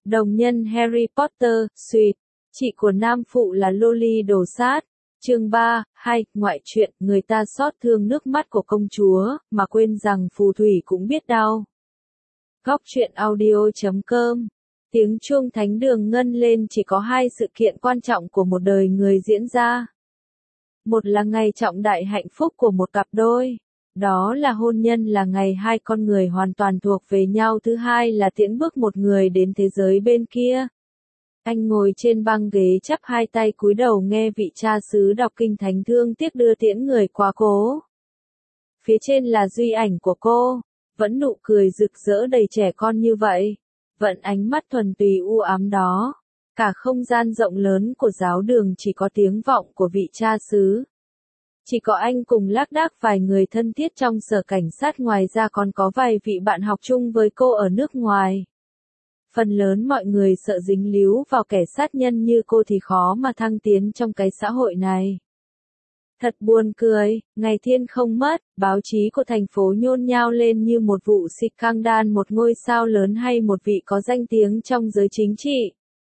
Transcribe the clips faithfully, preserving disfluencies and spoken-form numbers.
Đồng nhân Harry Potter, Sweet, chị của nam phụ là Loli đồ sát. Chương ba, hai, ngoại truyện, người ta xót thương nước mắt của công chúa, mà quên rằng phù thủy cũng biết đau. Góc truyện audio chấm com. Tiếng chuông thánh đường ngân lên, chỉ có hai sự kiện quan trọng của một đời người diễn ra. Một là ngày trọng đại hạnh phúc của một cặp đôi. Đó là hôn nhân, là ngày hai con người hoàn toàn thuộc về nhau. Thứ hai là tiễn bước một người đến thế giới bên kia. Anh ngồi trên băng ghế chắp hai tay cúi đầu nghe vị cha xứ đọc kinh thánh thương tiếc đưa tiễn người quá cố. Phía trên là duy ảnh của cô, vẫn nụ cười rực rỡ đầy trẻ con như vậy, vẫn ánh mắt thuần túy u ám đó. Cả không gian rộng lớn của giáo đường chỉ có tiếng vọng của vị cha xứ. Chỉ có anh cùng lác đác vài người thân thiết trong sở cảnh sát, ngoài ra còn có vài vị bạn học chung với cô ở nước ngoài. Phần lớn mọi người sợ dính líu vào kẻ sát nhân như cô thì khó mà thăng tiến trong cái xã hội này. Thật buồn cười, ngày thiên không mất, báo chí của thành phố nhôn nhao lên như một vụ scandal, một ngôi sao lớn hay một vị có danh tiếng trong giới chính trị.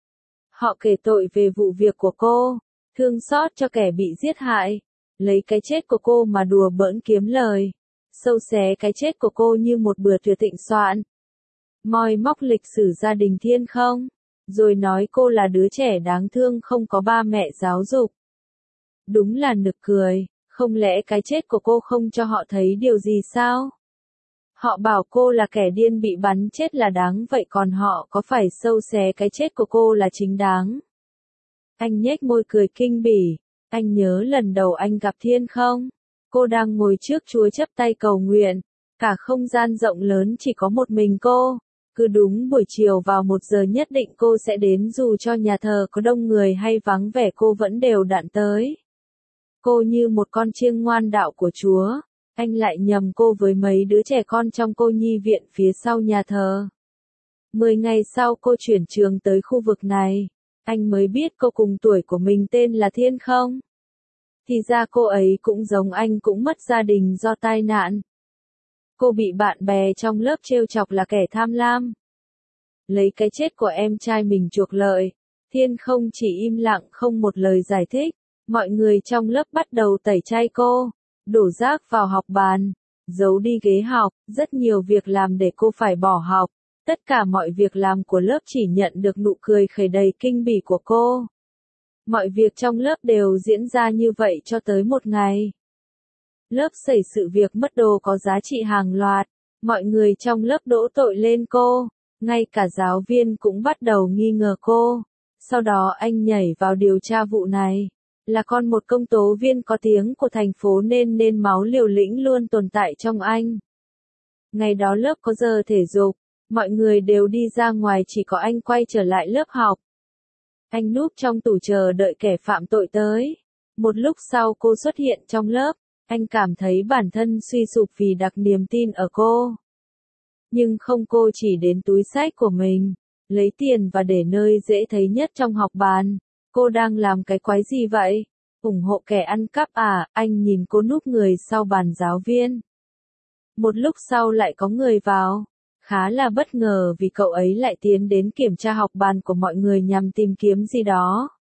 Họ kể tội về vụ việc của cô, thương xót cho kẻ bị giết hại, lấy cái chết của cô mà đùa bỡn kiếm lời, sâu xé cái chết của cô như một bữa tiệc thịnh soạn. Moi móc lịch sử gia đình thiên không, rồi nói cô là đứa trẻ đáng thương không có ba mẹ giáo dục. Đúng là nực cười, không lẽ cái chết của cô không cho họ thấy điều gì sao? Họ bảo cô là kẻ điên bị bắn chết là đáng vậy, còn họ có phải sâu xé cái chết của cô là chính đáng? Anh nhếch môi cười kinh bỉ, anh nhớ lần đầu anh gặp Thiên không? Cô đang ngồi trước Chúa chắp tay cầu nguyện, cả không gian rộng lớn chỉ có một mình cô. Cứ đúng buổi chiều vào một giờ nhất định cô sẽ đến, dù cho nhà thờ có đông người hay vắng vẻ cô vẫn đều đặn tới. Cô như một con chiêng ngoan đạo của Chúa. Anh lại nhầm cô với mấy đứa trẻ con trong cô nhi viện phía sau nhà thờ. Mười ngày sau cô chuyển trường tới khu vực này, anh mới biết cô cùng tuổi của mình tên là Thiên không. Thì ra cô ấy cũng giống anh, cũng mất gia đình do tai nạn. Cô bị bạn bè trong lớp trêu chọc là kẻ tham lam, lấy cái chết của em trai mình chuộc lợi. Thiên không chỉ im lặng không một lời giải thích. Mọi người trong lớp bắt đầu tẩy chay cô, đổ rác vào học bàn, giấu đi ghế học, rất nhiều việc làm để cô phải bỏ học. Tất cả mọi việc làm của lớp chỉ nhận được nụ cười khẩy đầy kinh bỉ của cô. Mọi việc trong lớp đều diễn ra như vậy cho tới một ngày. Lớp xảy sự việc mất đồ có giá trị hàng loạt, mọi người trong lớp đổ tội lên cô, ngay cả giáo viên cũng bắt đầu nghi ngờ cô. Sau đó anh nhảy vào điều tra vụ này. Là con một công tố viên có tiếng của thành phố nên nên máu liều lĩnh luôn tồn tại trong anh. Ngày đó lớp có giờ thể dục, mọi người đều đi ra ngoài, chỉ có anh quay trở lại lớp học. Anh núp trong tủ chờ đợi kẻ phạm tội tới. Một lúc sau cô xuất hiện trong lớp, anh cảm thấy bản thân suy sụp vì đặt niềm tin ở cô. Nhưng không, cô chỉ đến túi xách của mình, lấy tiền và để nơi dễ thấy nhất trong học bàn. Cô đang làm cái quái gì vậy? Ủng hộ kẻ ăn cắp à? Anh nhìn cô núp người sau bàn giáo viên. Một lúc sau lại có người vào. Khá là bất ngờ vì cậu ấy lại tiến đến kiểm tra học bàn của mọi người nhằm tìm kiếm gì đó.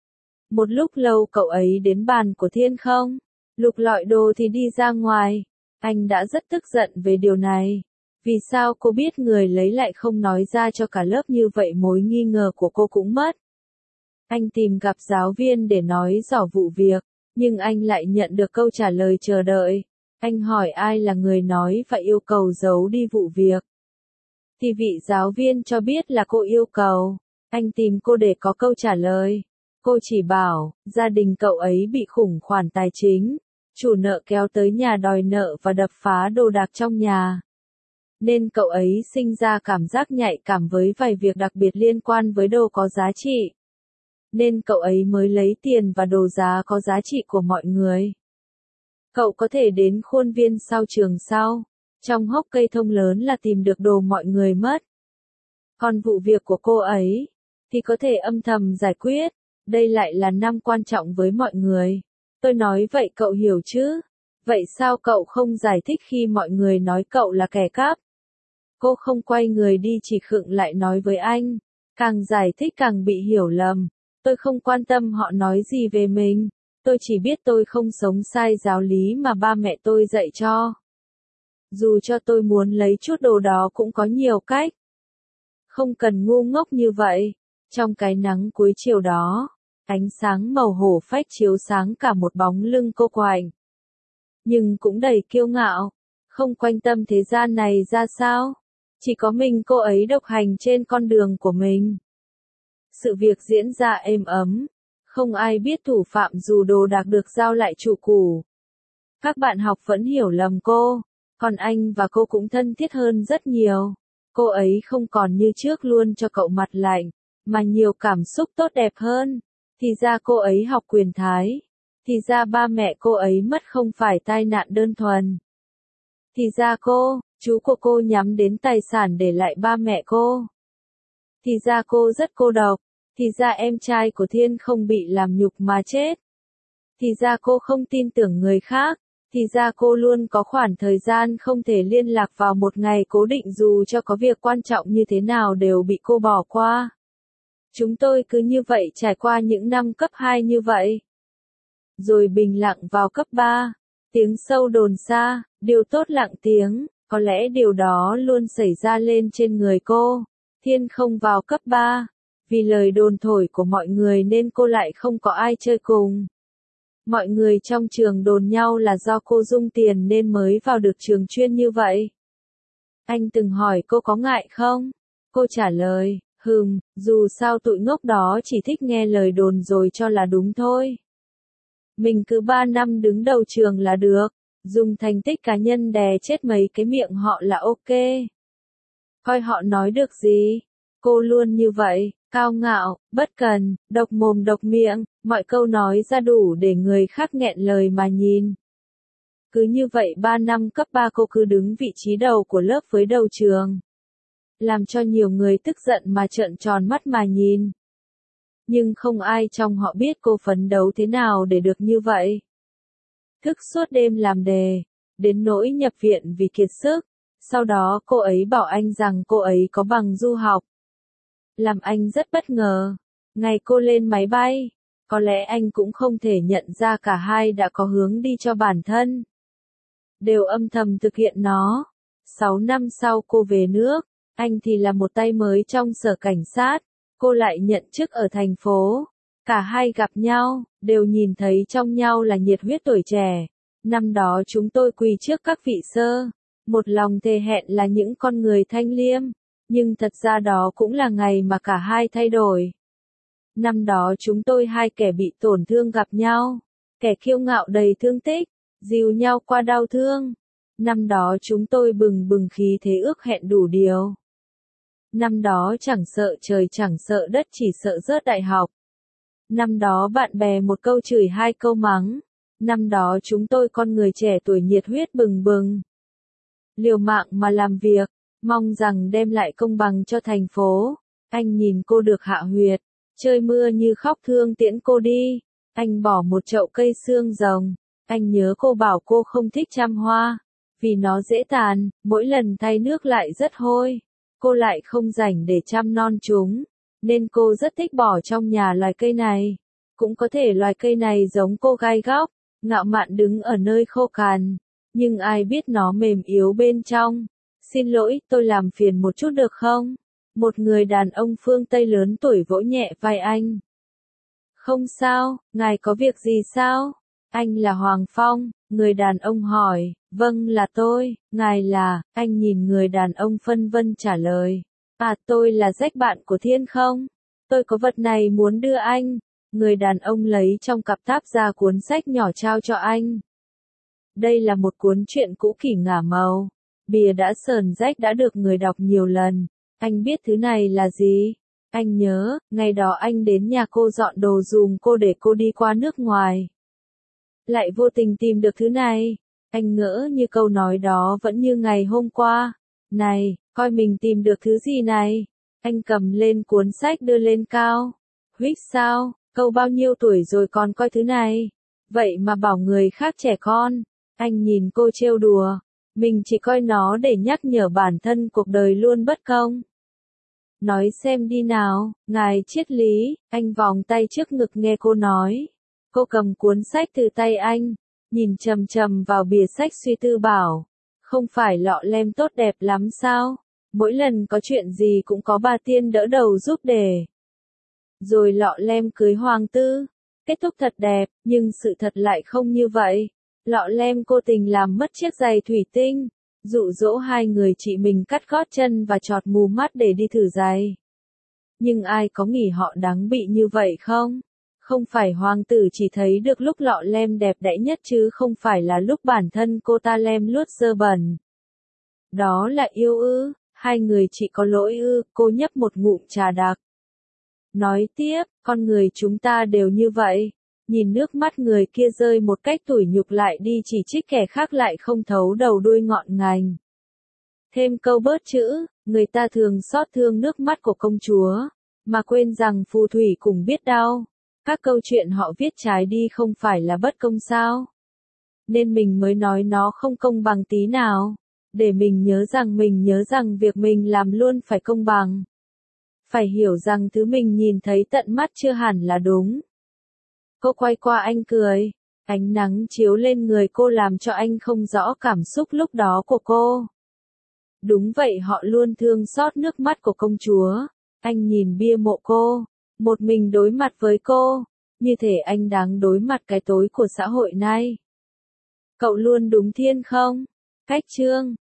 Một lúc lâu cậu ấy đến bàn của Thiên không, lục lọi đồ thì đi ra ngoài. Anh đã rất tức giận về điều này. Vì sao cô biết người lấy lại không nói ra cho cả lớp, như vậy mối nghi ngờ của cô cũng mất. Anh tìm gặp giáo viên để nói rõ vụ việc, nhưng anh lại nhận được câu trả lời chờ đợi. Anh hỏi ai là người nói và yêu cầu giấu đi vụ việc. Thì vị giáo viên cho biết là cô yêu cầu. Anh tìm cô để có câu trả lời. Cô chỉ bảo, gia đình cậu ấy bị khủng hoảng tài chính. Chủ nợ kéo tới nhà đòi nợ và đập phá đồ đạc trong nhà. Nên cậu ấy sinh ra cảm giác nhạy cảm với vài việc đặc biệt liên quan với đồ có giá trị. Nên cậu ấy mới lấy tiền và đồ giá có giá trị của mọi người. Cậu có thể đến khuôn viên sau trường sau, trong hốc cây thông lớn là tìm được đồ mọi người mất. Còn vụ việc của cô ấy, thì có thể âm thầm giải quyết. Đây lại là năm quan trọng với mọi người. Tôi nói vậy cậu hiểu chứ? Vậy sao cậu không giải thích khi mọi người nói cậu là kẻ cắp? Cô không quay người đi, chỉ khựng lại nói với anh. Càng giải thích càng bị hiểu lầm. Tôi không quan tâm họ nói gì về mình. Tôi chỉ biết tôi không sống sai giáo lý mà ba mẹ tôi dạy cho. Dù cho tôi muốn lấy chút đồ đó cũng có nhiều cách. Không cần ngu ngốc như vậy. Trong cái nắng cuối chiều đó, ánh sáng màu hổ phách chiếu sáng cả một bóng lưng cô quạnh. Nhưng cũng đầy kiêu ngạo, không quan tâm thế gian này ra sao. Chỉ có mình cô ấy độc hành trên con đường của mình. Sự việc diễn ra êm ấm. Không ai biết thủ phạm dù đồ đạc được giao lại chủ cũ. Các bạn học vẫn hiểu lầm cô. Còn anh và cô cũng thân thiết hơn rất nhiều. Cô ấy không còn như trước luôn cho cậu mặt lạnh, mà nhiều cảm xúc tốt đẹp hơn. Thì ra cô ấy học quyền Thái. Thì ra ba mẹ cô ấy mất không phải tai nạn đơn thuần. Thì ra cô, chú của cô nhắm đến tài sản để lại ba mẹ cô. Thì ra cô rất cô độc. Thì ra em trai của Thiên không bị làm nhục mà chết. Thì ra cô không tin tưởng người khác. Thì ra cô luôn có khoảng thời gian không thể liên lạc vào một ngày cố định dù cho có việc quan trọng như thế nào đều bị cô bỏ qua. Chúng tôi cứ như vậy trải qua những năm cấp hai như vậy. Rồi bình lặng vào cấp ba. Tiếng sâu đồn xa, điều tốt lặng tiếng, có lẽ điều đó luôn xảy ra lên trên người cô. Thiên không vào cấp ba. Vì lời đồn thổi của mọi người nên cô lại không có ai chơi cùng. Mọi người trong trường đồn nhau là do cô dung tiền nên mới vào được trường chuyên như vậy. Anh từng hỏi cô có ngại không? Cô trả lời, hừm, dù sao tụi ngốc đó chỉ thích nghe lời đồn rồi cho là đúng thôi. Mình cứ ba năm đứng đầu trường là được, dùng thành tích cá nhân đè chết mấy cái miệng họ là ok. Coi họ nói được gì? Cô luôn như vậy, cao ngạo, bất cần, độc mồm độc miệng, mọi câu nói ra đủ để người khác nghẹn lời mà nhìn. Cứ như vậy ba năm cấp ba cô cứ đứng vị trí đầu của lớp với đầu trường. Làm cho nhiều người tức giận mà trợn tròn mắt mà nhìn. Nhưng không ai trong họ biết cô phấn đấu thế nào để được như vậy. Thức suốt đêm làm đề, đến nỗi nhập viện vì kiệt sức. Sau đó cô ấy bảo anh rằng cô ấy có bằng du học. Làm anh rất bất ngờ. Ngày cô lên máy bay, có lẽ anh cũng không thể nhận ra cả hai đã có hướng đi cho bản thân. Đều âm thầm thực hiện nó. Sáu năm sau cô về nước, anh thì là một tay mới trong sở cảnh sát, cô lại nhận chức ở thành phố. Cả hai gặp nhau, đều nhìn thấy trong nhau là nhiệt huyết tuổi trẻ. Năm đó chúng tôi quỳ trước các vị sơ, một lòng thề hẹn là những con người thanh liêm. Nhưng thật ra đó cũng là ngày mà cả hai thay đổi. Năm đó chúng tôi hai kẻ bị tổn thương gặp nhau. Kẻ kiêu ngạo đầy thương tích, dìu nhau qua đau thương. Năm đó chúng tôi bừng bừng khí thế ước hẹn đủ điều. Năm đó chẳng sợ trời chẳng sợ đất chỉ sợ rớt đại học. Năm đó bạn bè một câu chửi hai câu mắng. Năm đó chúng tôi con người trẻ tuổi nhiệt huyết bừng bừng. Liều mạng mà làm việc. Mong rằng đem lại công bằng cho thành phố. Anh nhìn cô được hạ huyệt. Trời mưa như khóc thương tiễn cô đi. Anh bỏ một chậu cây xương rồng. Anh nhớ cô bảo cô không thích chăm hoa. Vì nó dễ tàn, mỗi lần thay nước lại rất hôi. Cô lại không rảnh để chăm non chúng. Nên cô rất thích bỏ trong nhà loài cây này. Cũng có thể loài cây này giống cô gai góc. Ngạo mạn đứng ở nơi khô cằn. Nhưng ai biết nó mềm yếu bên trong. Xin lỗi, tôi làm phiền một chút được không? Một người đàn ông phương Tây lớn tuổi vỗ nhẹ vai anh. Không sao, ngài có việc gì sao? Anh là Hoàng Phong, người đàn ông hỏi. Vâng là tôi, ngài là, anh nhìn người đàn ông phân vân trả lời. À tôi là Jack bạn của Thiên không? Tôi có vật này muốn đưa anh. Người đàn ông lấy trong cặp táp ra cuốn sách nhỏ trao cho anh. Đây là một cuốn truyện cũ kỷ ngả màu. Bìa đã sờn rách đã được người đọc nhiều lần. Anh biết thứ này là gì? Anh nhớ, ngày đó anh đến nhà cô dọn đồ dùm cô để cô đi qua nước ngoài. Lại vô tình tìm được thứ này. Anh ngỡ như câu nói đó vẫn như ngày hôm qua. Này, coi mình tìm được thứ gì này? Anh cầm lên cuốn sách đưa lên cao. Huých sao, câu bao nhiêu tuổi rồi còn coi thứ này? Vậy mà bảo người khác trẻ con. Anh nhìn cô trêu đùa. Mình chỉ coi nó để nhắc nhở bản thân cuộc đời luôn bất công. Nói xem đi nào, ngài triết lý, anh vòng tay trước ngực nghe cô nói. Cô cầm cuốn sách từ tay anh, nhìn chầm chầm vào bìa sách suy tư bảo. Không phải lọ lem tốt đẹp lắm sao? Mỗi lần có chuyện gì cũng có bà Tiên đỡ đầu giúp đề. Rồi lọ lem cưới Hoàng Tư. Kết thúc thật đẹp, nhưng sự thật lại không như vậy. Lọ lem cố tình làm mất chiếc giày thủy tinh, dụ dỗ hai người chị mình cắt gót chân và chọt mù mắt để đi thử giày. Nhưng ai có nghĩ họ đáng bị như vậy không? Không phải Hoàng tử chỉ thấy được lúc lọ lem đẹp đẽ nhất chứ không phải là lúc bản thân cô ta lem luốt dơ bẩn. Đó là yêu ư, hai người chị có lỗi ư, cô nhấp một ngụm trà đặc. Nói tiếp, con người chúng ta đều như vậy. Nhìn nước mắt người kia rơi một cách tủi nhục lại đi chỉ trích kẻ khác lại không thấu đầu đuôi ngọn ngành. Thêm câu bớt chữ, người ta thường xót thương nước mắt của công chúa, mà quên rằng phù thủy cũng biết đau. Các câu chuyện họ viết trái đi không phải là bất công sao? Nên mình mới nói nó không công bằng tí nào. Để mình nhớ rằng mình nhớ rằng việc mình làm luôn phải công bằng. Phải hiểu rằng thứ mình nhìn thấy tận mắt chưa hẳn là đúng. Cô quay qua anh cười. Ánh nắng chiếu lên người cô làm cho anh không rõ cảm xúc lúc đó của cô. Đúng vậy, họ luôn thương xót nước mắt của công chúa. Anh nhìn bia mộ cô, một mình đối mặt với cô, như thể anh đáng đối mặt cái tối của xã hội nay. Cậu luôn đúng thiên không? Cách chương